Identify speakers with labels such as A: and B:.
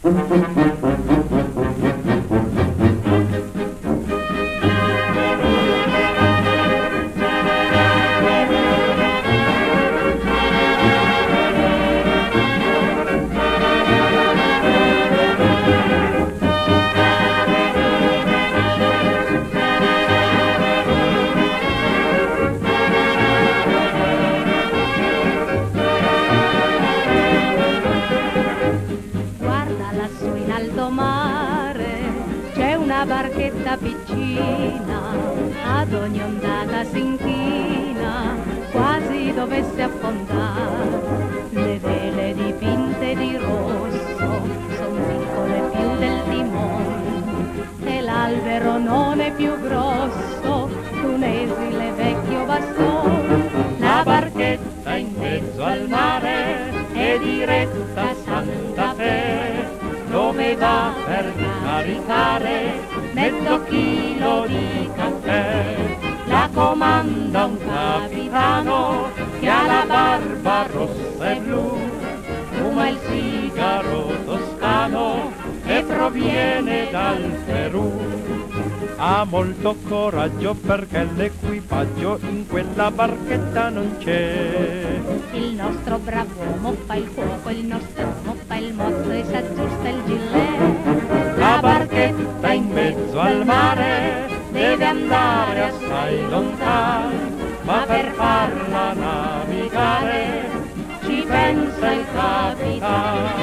A: Barchetta piccina, ad ogni ondata s'inchina, quasi dovesse affondare. Le vele dipinte di rosso son piccole più del timone, e l'albero non è più grosso d'un esile vecchio bastone. La barchetta in mezzo al mare è diretta a Santa Fe, dove va per caricare mezzo chilo di caffè. La comanda un capitano che ha la barba rossa e blu, fuma il sigaro toscano e proviene dal Perù. Ha molto coraggio perché l'equipaggio in quella barchetta non c'è. Il nostro brav'uomo fa il cuoco, il nostro uomo fa il mozzo e s'aggiusta il gilet. La barchetta in mezzo al mare deve andare assai lontano, ma per farla navigare ci pensa il capitano.